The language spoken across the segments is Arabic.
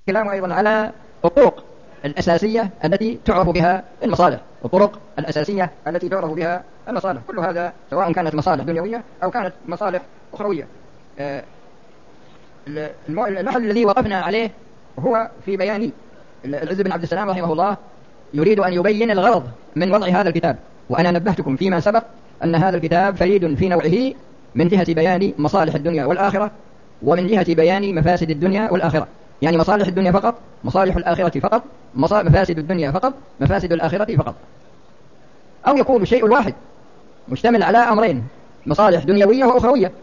كلام أيضا على الطرق الأساسية التي تعرف بها المصالح، الطرق الأساسية التي تعرف بها المصالح، كل هذا سواء كانت مصالح دنيوية أو كانت مصالح أخروية. المحل الذي وقفنا عليه هو في بيان العز بن عبد السلام رحمه الله يريد أن يبين الغرض من وضع هذا الكتاب. وأنا نبهتكم فيما سبق أن هذا الكتاب فريد في نوعه من جهة بيان مصالح الدنيا والآخرة، ومن جهة بيان مفاسد الدنيا والآخرة، يعني مصالح الدنيا فقط، مصالح الآخرة فقط، مفاسد الدنيا فقط، مفاسد الآخرة فقط. أو يكون الشيء الواحد مشتمل على أمرين، مصالح دنيوية وأخروية،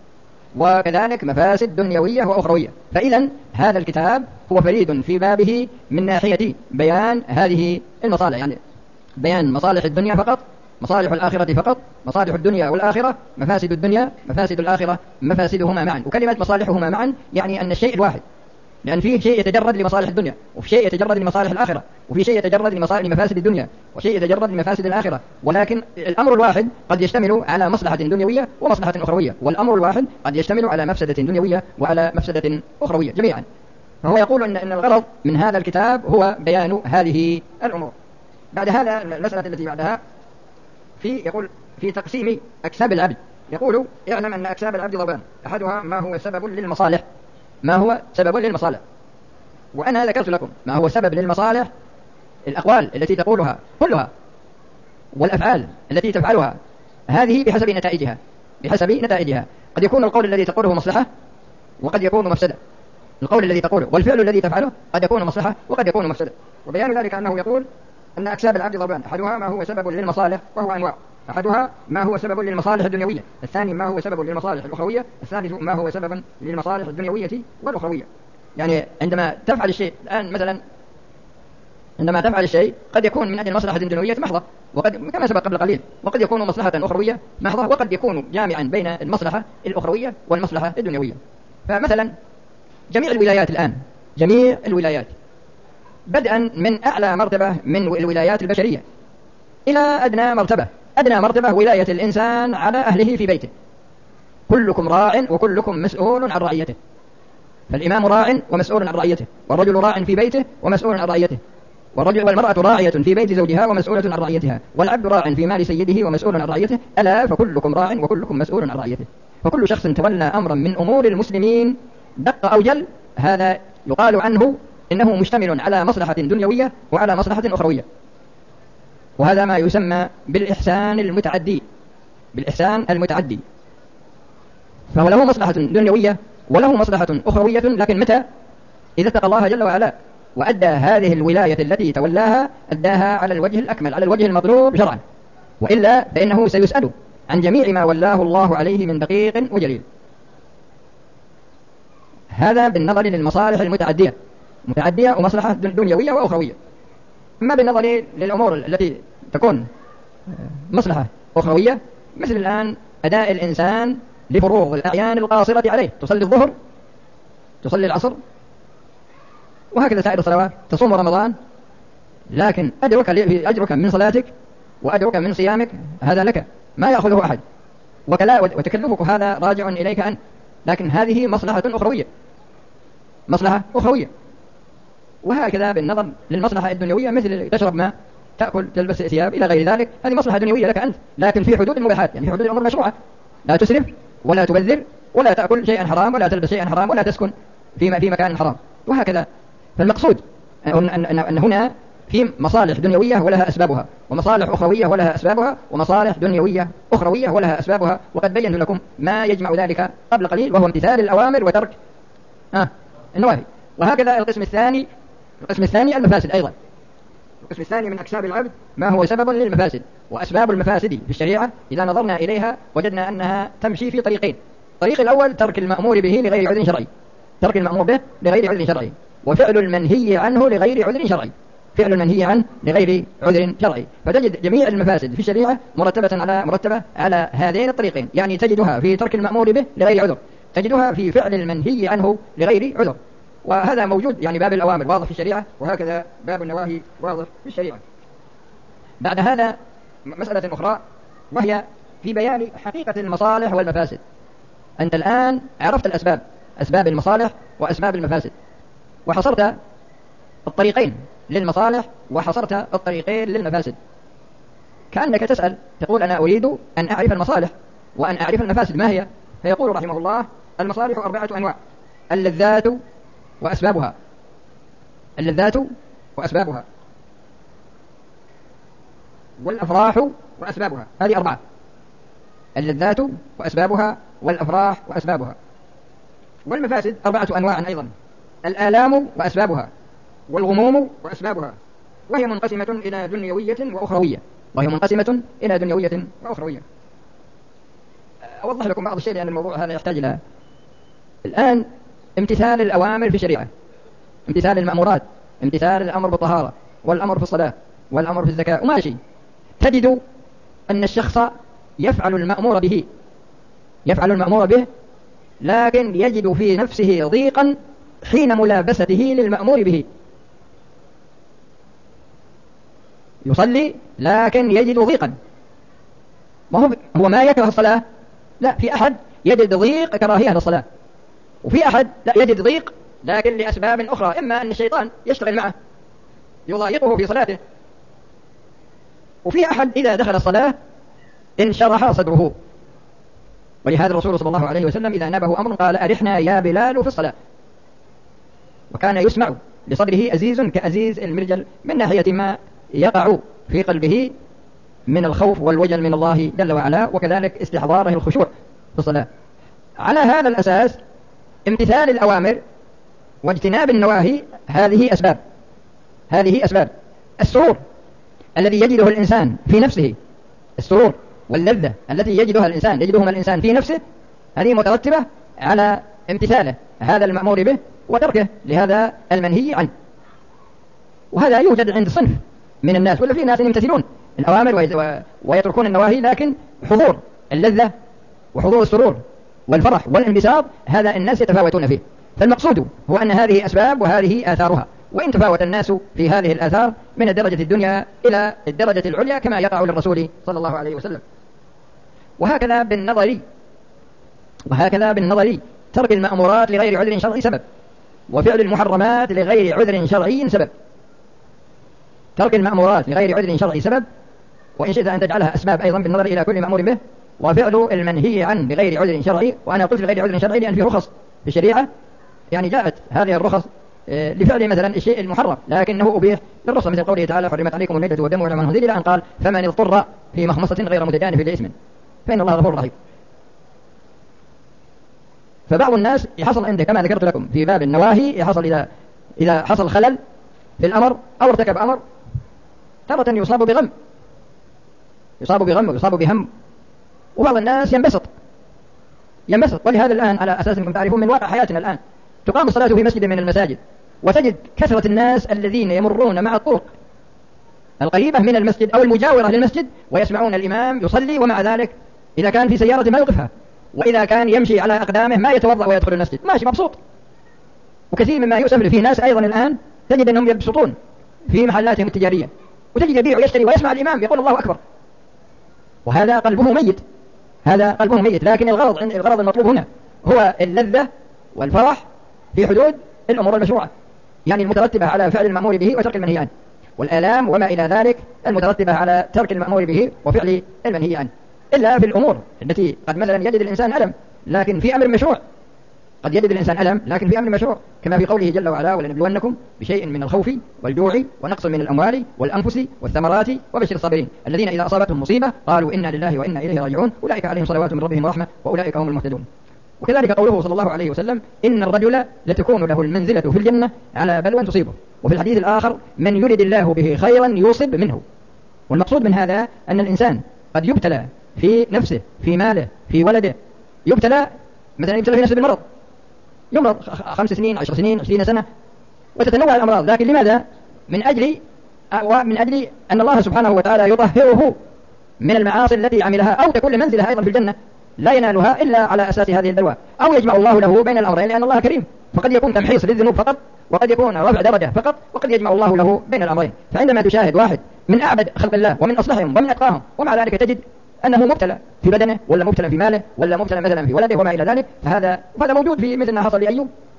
وكذلك مفاسد دنيوية وأخروية. فإذا هذا الكتاب هو فريد في بابه من ناحية بيان هذه المصالح، يعني بيان مصالح الدنيا فقط، مصالح الآخرة فقط، مصالح الدنيا والآخرة، مفاسد الدنيا، مفاسد الآخرة، مفاسدهما معا. وكلمة مصالحهما معا يعني أن الشيء الواحد، لأن فيه شيء يتجرد لمصالح الدنيا، وفي شيء يتجرد لمصالح الآخرة، وفي شيء يتجرد لمفاسد الدنيا، وشيء يتجرد لمفاسد الآخرة. ولكن الأمر الواحد قد يشتمل على مصلحة دنيوية ومصلحة أخروية، والأمر الواحد قد يشتمل على مفسدة دنيوية وعلى مفسدة أخروية جميعا. فهو يقول أن الغرض من هذا الكتاب هو بيان هذه الأمور. بعد هذا المسألة التي بعدها يقول في تقسيم أكساب العبد، يقول اعلم أن أكساب العبد ضربان، أحدها ما هو سبب للمصالح، ما هو سبب للمصالح. وأنا ذكرت لكم ما هو سبب للمصالح، الأقوال التي تقولها كلها والأفعال التي تفعلها، هذه بحسب نتائجها. قد يكون القول الذي تقوله مصلحة وقد يكون مفسدة، القول الذي تقوله والفعل الذي تفعله قد يكون مصلحة وقد يكون مفسدة. وبيان ذلك أنه يقول أن أكساب العبد ضربان، أحدها ما هو سبب للمصالح وهو أنواع، أحدها ما هو سبب للمصالح الدنيوية، الثاني ما هو سبب للمصالح الأخروية، الثالث ما هو سبب للمصالح الدنيوية والأخروية. يعني عندما تفعل الشيء الآن مثلا، عندما تفعل الشيء قد يكون من أجل مصلحة دنيوية محضة، وقد كما سبق قبل قليل، وقد يكون مصلحة أخروية محضة، وقد يكون جامعا بين المصلحة الأخروية والمصلحة الدنيوية. فمثلا جميع الولايات الآن، جميع الولايات بدءا من أعلى مرتبة من الولايات البشرية إلى أدنى مرتبة ولاية الإنسان على أهله في بيته، كلكم راع وكلكم مسؤول عن رعيته. فالإمام راع ومسؤول عن رعيته، والرجل راع في بيته ومسؤول عن رعيته، والمرأة راعية في بيت زوجها ومسؤولة عن رعيتها، والعبد راع في مال سيده ومسؤول عن رعيته. ألا فكلكم راع وكلكم مسؤول عن رعيته. فكل شخص تولى أمرا من أمور المسلمين دق أو جل، هذا يقال عنه إنه مشتمل على مصلحة دنيوية وعلى مصلحة أخروية. وهذا ما يسمى بالإحسان المتعدي. فهو له مصلحة دنيوية وله مصلحة أخروية، لكن متى؟ إذا اتقى الله جل وعلا وأدى هذه الولاية التي تولاها أداها على الوجه الأكمل، على الوجه المطلوب شرعا، وإلا فإنه سيسأل عن جميع ما ولاه الله عليه من دقيق وجليل. هذا بالنظر للمصالح المتعدية ومصلحة دنيوية وأخروية. أما بالنظر للأمور التي تكون مصلحة أخروية، مثل الآن أداء الإنسان لفروض الأعيان القاصرة عليه، تصلي الظهر، تصلي وهكذا سائر الصلوات، تصوم رمضان، لكن أجرك من صلاتك وأجرك من صيامك هذا لك، ما يأخذه أحد، وتكلفك هذا راجع إليك أنت، لكن هذه مصلحة أخروية. وهكذا بالنظر للمصلحة الدنيوية، مثل تشرب ماء، تأكل، تلبس ثياب إلى غير ذلك، هذه مصلحة دنيوية لك أنت، لكن في حدود المباحات، يعني في حدود الأمور المشروعة، لا تسرف ولا تبذر ولا تأكل شيئا حرام ولا تلبس شيئا حرام ولا تسكن في مكان حرام، وهكذا. فالمقصود أن هنا في مصالح دنيوية ولها أسبابها، ومصالح أخروية ولها أسبابها، ومصالح دنيوية أخروية ولها أسبابها، وقد بينت لكم ما يجمع ذلك قبل قليل، وهو امتثال الأوامر وترك النواهي. وهكذا القسم الثاني المفاسد أيضا. القسم الثاني من أكساب العبد ما هو سبب للمفاسد. وأسباب المفاسد في الشريعة إذا نظرنا إليها وجدنا أنها تمشي في طريقين. الطريق الأول ترك المأمور به لغير عذر شرعي، وفعل المنهي عنه لغير عذر شرعي. فتجد جميع المفاسد في الشريعة مرتبة على هذين الطريقين، يعني تجدها في ترك المأمور به لغير عذر، تجدها في فعل المنهي عنه لغير عذر. وهذا موجود، يعني باب الأوامر واضح في الشريعة، وهكذا باب النواهي واضح في الشريعة. بعد هذا مسألة أخرى، وهي في بيان حقيقة المصالح والمفاسد. أنت الآن عرفت أسباب المصالح وأسباب المفاسد، وحصرت الطريقين للمصالح وحصرت الطريقين للمفاسد. كأنك تسأل تقول أنا أريد أن أعرف المصالح وأن أعرف المفاسد ما هي؟ فيقول رحمه الله: المصالح 4 أنواع: اللذات وأسبابها، اللذات وأسبابها، والأفراح وأسبابها. هذه 4: اللذات وأسبابها، والأفراح وأسبابها. والمفاسد 4 أنواع أيضا: الآلام وأسبابها، والغموم وأسبابها، وهي منقسمة إلى دنيوية وأخروية، وهي منقسمة إلى دنيوية وأخروية. أوضح لكم بعض الشيء لأن الموضوع هذا يحتاج إلى الآن امتثال الأوامر في الشريعة، امتثال المأمورات، امتثال الأمر بالطهارة والأمر في الصلاة والأمر في الزكاة وماشي. تجد أن الشخص يفعل المأمور به، يفعل المأمور به، لكن يجد في نفسه ضيقا حين ملابسته للمأمور به. يصلي لكن يجد ضيقا، ما هو ما يكره الصلاة، لا، في أحد يجد ضيق كراهية للصلاة، وفي أحد لا يجد ضيق لكن لأسباب أخرى، إما أن الشيطان يشتغل معه يضايقه في صلاته، وفي أحد إذا دخل الصلاة انشرح صدره. ولهذا الرسول صلى الله عليه وسلم إذا نبه أمر قال: أرحنا يا بلال في الصلاة. وكان يسمع لصدره أزيز كأزيز المرجل من ناحية ما يقع في قلبه من الخوف والوجل من الله جل وعلا، وكذلك استحضاره الخشوع في الصلاة. على هذا الأساس امتثال الأوامر واجتناب النواهي هذه أسباب، هذه أسباب السرور الذي يجده الإنسان في نفسه، السرور واللذة التي يجدهما الإنسان في نفسه، هذه مترتبة على امتثاله هذا المأمور به وتركه لهذا المنهي عنه. وهذا يوجد عند صنف من الناس، ولا في ناس يمتثلون الأوامر ويتركون النواهي، لكن حضور اللذة وحضور السرور والفرح والانبساط هذا الناس يتفاوتون فيه. فالمقصود هو أن هذه أسباب وهذه آثارها، وإن تفاوت الناس في هذه الآثار من الدرجة الدنيا إلى الدرجة العليا كما يقع للرسول صلى الله عليه وسلم. وهكذا بالنظر ترك المأمورات لغير عذر شرعي سبب، وفعل المحرمات لغير عذر شرعي سبب. ترك المأمورات لغير عذر شرعي سبب، وإن شئت أن تجعلها أسباب أيضا بالنظر إلى كل مأمور به. وفعل المنهي عنه بغير عذر شرعي، وأنا قلت لغير عذر شرعي لأن في رخص في الشريعة، يعني جاءت هذه الرخص لفعل مثلا الشيء المحرم لكنه أبيح للرخصة، مثل قوله تعالى: حرمت عليكم الميتة والدم ولحم الخنزير، إلى أن قال: فمن اضطر في مخمصة غير متجانف لإثم فإن الله غفور رحيم. فبعض الناس يحصل عنده كما ذكرت لكم في باب النواهي، يحصل إذا حصل خلل في الأمر أو ارتكب أمر تارة يصاب بغم ويصاب بهم، وبعض الناس ينبسط. ولهذا الآن على أساس أنكم تعرفون من واقع حياتنا الآن تقام الصلاة في مسجد من المساجد، وتجد كثرة الناس الذين يمرون مع الطرق القريبة من المسجد أو المجاورة للمسجد ويسمعون الإمام يصلي، ومع ذلك إذا كان في سيارة ما يوقفها، وإذا كان يمشي على أقدامه ما يتوضأ ويدخل المسجد، ماشي مبسوط. وكثير مما يؤسف في ناس أيضا الآن تجد أنهم يبسطون في محلاتهم التجارية، وتجد يبيع ويشتري ويسمع الإمام يقول الله أكبر، وهذا قلبه ميت. لكن الغرض المطلوب هنا هو اللذة والفرح في حدود الأمور المشروعة، يعني المترتبة على فعل المأمور به وترك المنهي عنه، والآلام وما إلى ذلك المترتبة على ترك المأمور به وفعل المنهي عنه، إلا في الأمور التي قد مثلا يجد الإنسان ألم لكن في أمر مشروع، قد يجد الإنسان ألم لكن في أمر مشروع، كما في قوله جل وعلا: ولنبلونكم بشيء من الخوف والجوع ونقص من الأموال والأنفس والثمرات وبشر الصابرين الذين إذا أصابتهم مصيبة قالوا إنا لله وإنا إليه راجعون أولئك عليهم صلوات من ربهم ورحمة وأولئك هم المهتدون. وكذلك قوله صلى الله عليه وسلم: إن الرجل لتكون له المنزلة في الجنة على بلوى تصيبه. وفي الحديث الآخر: من يرد الله به خيرا يصب منه. والمقصود من هذا أن الإنسان قد يبتلى في نفسه، في ماله، في ولده، يبتلى في نفسه بالمرض، يمرض 5 سنين 10 سنين 20 سنة وتتنوع الأمراض، لكن لماذا؟ من أجل أن الله سبحانه وتعالى يطهره من المعاصي التي عملها، أو تكون لمنزلها أيضا في الجنة لا ينالها إلا على أساس هذه البلوى، أو يجمع الله له بين الأمرين لأن الله كريم، فقد يكون تمحيص للذنوب فقط، وقد يكون رفع درجة فقط، وقد يجمع الله له بين الأمرين. فعندما تشاهد واحد من أعبد خلق الله ومن أصلحهم ومن أتقاهم ومع ذلك تجد أنه مبتلى في بدنه ولا مبتلى في ماله ولا مبتلى مثلا في ولده وما إلى ذلك، فهذا موجود في مثل ما حصل لأيوب.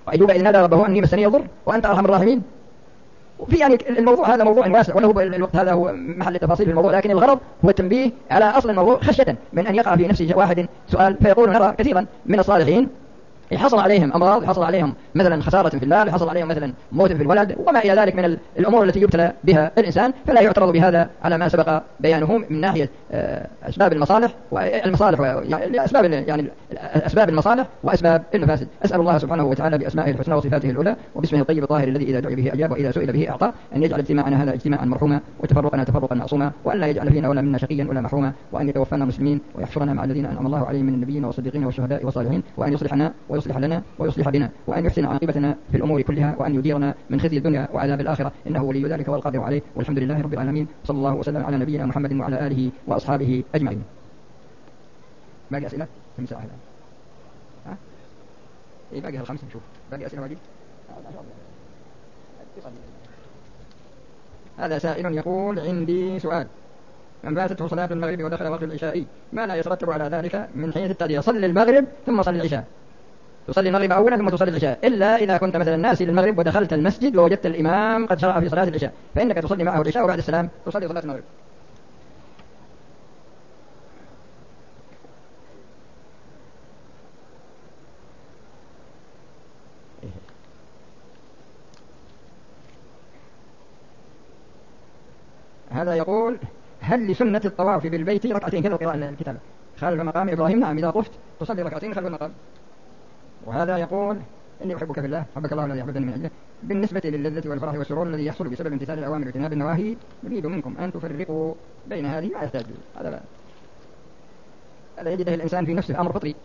وأيوب إذ نادى ربه أني مسني الضر وأنت أرحم الراحمين. وفي يعني الموضوع هذا موضوع واسع، وله الوقت هذا هو محل التفاصيل في الموضوع، لكن الغرض هو التنبيه على أصل الموضوع خشية من أن يقع في نفس واحد سؤال فيقول نرى كثيرا من الصالحين يحصل عليهم أمراض، يحصل عليهم مثلا خسارة في المال، يحصل عليهم مثلا موت في الولد وما إلى ذلك من الأمور التي يبتلى بها الإنسان، فلا يعترض بهذا على ما سبق بيانه من ناحية أسباب المصالح يعني أسباب المصالح وأسباب المفاسد. أسأل الله سبحانه وتعالى بأسمائه الحسنى وصفاته العلى وباسمه الطيب الطاهر الذي إذا دعي به أجاب وإذا سئل به أعطى أن يجعل اجتماعنا هذا اجتماعا مرحوما وتفرقنا تفرقا معصوما، وأن لا يجعل فينا ولا منا شقيا ولا محروما، وأن يتوفانا مسلمين ويحشرنا مع الذين أنعم الله عليهم من النبيين والصديقين والشهداء والصالحين، وأن يصلحنا ويصلح لنا ويصلح بنا، وأن يحسن عاقبتنا في الأمور كلها، وأن يديرنا من خزي الدنيا وعذاب الآخرة، إنه ولي ذلك والقادر عليه، والحمد لله رب العالمين، صلى الله وسلم على نبينا محمد وعلى آله وأصحابه أجمعين. باقي أسئلة؟ كم ساعة الآن؟ ها؟ إيه باقي هالخمسة نشوف. باقي أسئلة واجد؟ هذا سائل يقول عندي سؤال: من فاتته صلاة المغرب ودخل وقت العشاء ما لا يترتب على ذلك من حيث التأدية؟ صلي المغرب ثم صلي العشاء، تصلي المغرب أولا ثم تصلي العشاء، إلا إذا كنت مثلا ناسي للمغرب ودخلت المسجد ووجدت الإمام قد شرع في صلاة العشاء فإنك تصلي معه العشاء وبعد السلام تصلي صلاة المغرب. هذا يقول: هل لسنة الطواف بالبيت ركعتين كذا قراءة الكتابة خلف مقام إبراهيم؟ نعم، إذا طفت تصلي ركعتين خلف المقام. وهذا يقول: إني أحبك في الله حبك الله الذي أحببني من أجله. بالنسبة للذة والفرح والسرور الذي يحصل بسبب امتثال الأوامر واجتناب النواهي نريد منكم أن تفرقوا بين هذه ما يحتاج. هذا يجده الإنسان في نفسه أمر فطري،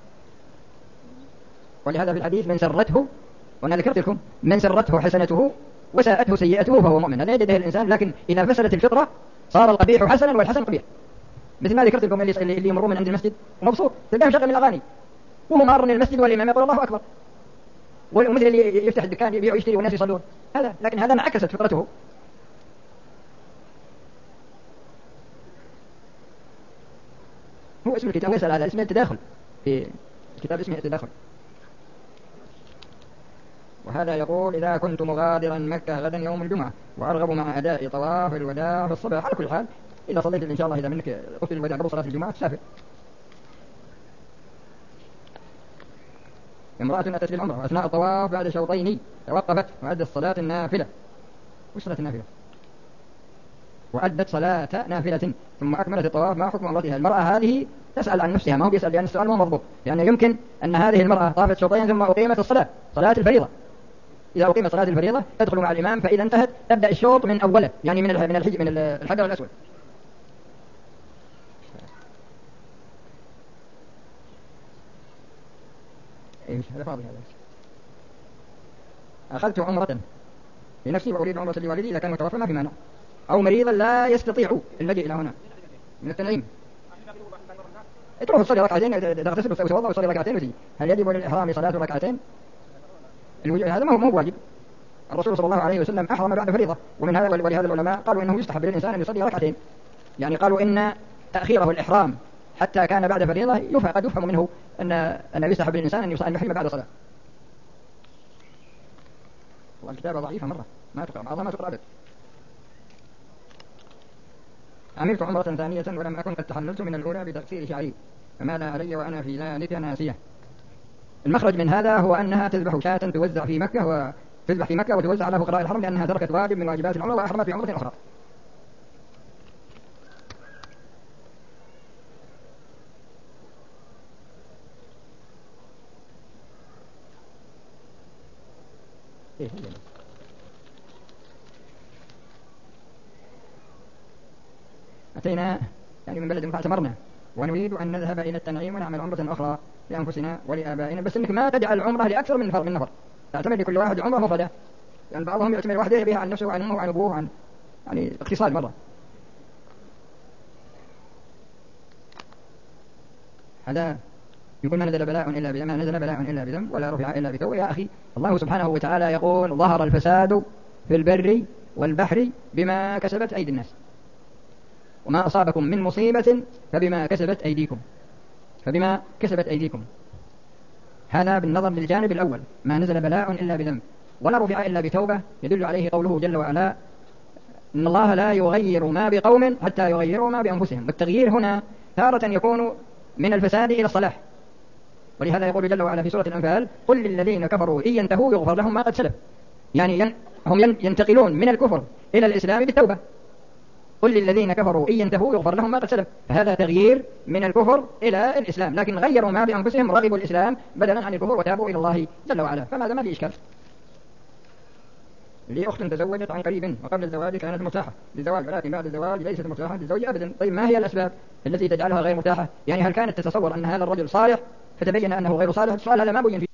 ولهذا في الحديث: من سرته، وأنا ذكرت لكم من سرته حسنته وساءته سيئته فهو مؤمن. هذا يجده الإنسان، لكن إذا فسدت الفطرة صار القبيح حسنا والحسن قبيح. مثل ما ذكرت لكم اللي يمرون من عند المسجد ومبسوط تلقاه مشغل من الأغاني وهو مار من المسجد والإمام يقول الله أكبر، ومثل اللي يفتح الدكان يبيع ويشتري والناس يصلون، هذا لكن هذا انعكست فطرته. هو اسم الكتاب يسأل على اسم التداخل، في الكتاب اسمه التداخل. وهذا يقول: إذا كنت مغادرا مكة غدا يوم الجمعة وأرغب مع أداء طواف الوداع في الصباح، على كل حال إذا صليت إن شاء الله إذا منك طفل الوداع قبل صلاة الجمعة تسافر. امرأة أتت للعمرة وأثناء الطواف بعد شوطين توقفت وأدت صلاة النافلة. وش صلاة النافلة؟ وأدت صلاة نافلة ثم أكملت الطواف. ما حكم عمرتها؟ المرأة هذه تسأل عن نفسها، ما هو بيسأل، لأن السؤال ما مضبوط، يعني يمكن أن هذه المرأة طافت شوطين ثم أقيمت الصلاة، صلاة الفريضة. إذا أقيمت صلاة الفريضة تدخل مع الإمام، فإذا انتهت تبدأ الشوط من أوله، يعني من الحجر الأسود. إيش هذا فاضي هذا؟ أخذت عمرة لنفسي وأريد عمرة لوالدي إذا كان متوفى ما في مانع، أو مريضا لا يستطيع المجيء إلى هنا من التنعيم. تروح تصلي ركعتين، تغتسل وتتوضأ وتصلي ركعتين وتجي. هل يجب للإحرام صلاة ركعتين؟ هذا ما هو واجب. الرسول صلى الله عليه وسلم أحرم بعد فريضة، ومن هذا ولهذا العلماء قالوا إنه يستحب للإنسان أن يصلي ركعتين، يعني قالوا إن تأخيره الإحرام حتى كان بعد فريضة قد يفهم منه أن يستحب للإنسان أن يحرم بعد صلاة. والكتابة ضعيفة مرة ما تقرأ، بعضها ما تقرأ أبدا. عملت عمرة ثانية ولم أكن قد تحللت من الأولى بتقصير شعري، فما لا علي وأنا في ذلك ناسية. المخرج من هذا هو أنها تذبح شاة توزع في مكة وتوزع على فقراء الحرم، لأنها تركت واجب من واجبات العمرة وأحرمت في عمرة أخرى. أتينا يعني من بلد فاعتمرنا ونريد أن نذهب إلى التنعيم ونعمل عمرة أخرى لأنفسنا ولآبائنا، بس إنك ما تجعل العمرة لأكثر من نفر، تعتمر لكل واحد عمرة مفردة، يعني بعضهم يعتمر وحده بها عن نفسه وعن أمه وعن أبوه يعني اقتصاد مرة. هذا يقول: ما نزل بلاء إلا بذنب ولا رفع إلا بتوبة. يا أخي، الله سبحانه وتعالى يقول: ظهر الفساد في البر والبحر بما كسبت أيدي الناس، وما أصابكم من مصيبة فبما كسبت أيديكم. هذا بالنظر للجانب الأول، ما نزل بلاء إلا بذنب ولا رفع إلا بتوبة، يدل عليه قوله جل وعلا إن الله لا يغير ما بقوم حتى يغيروا ما بأنفسهم. والتغيير هنا تارة يكون من الفساد إلى الصلاح، ولهذا يقول جل وعلا في سورة الأنفال قل للذين كفروا إن ينتهوا يغفر لهم ما قد سلف، يعني هم ينتقلون من الكفر إلى الإسلام بالتوبة. قل للذين كفروا إن ينتهوا يغفر لهم ما قد سلف، فهذا تغيير من الكفر إلى الإسلام، لكن غيروا ما بأنفسهم، رغبوا الإسلام بدلا عن الكفر وتابوا إلى الله جل وعلا، فماذا ما في إشكال. لأخت تزوجت عن قريب وقبل الزواج كانت مرتاحة للزواج، ولكن بعد الزواج ليست مرتاحة للزوج أبدا. طيب ما هي الأسباب التي تجعلها غير مرتاحة؟ يعني هل كانت تتصور أن هذا الرجل صالح فتبين أنه غير صالح؟ السؤال هذا ما بين فيه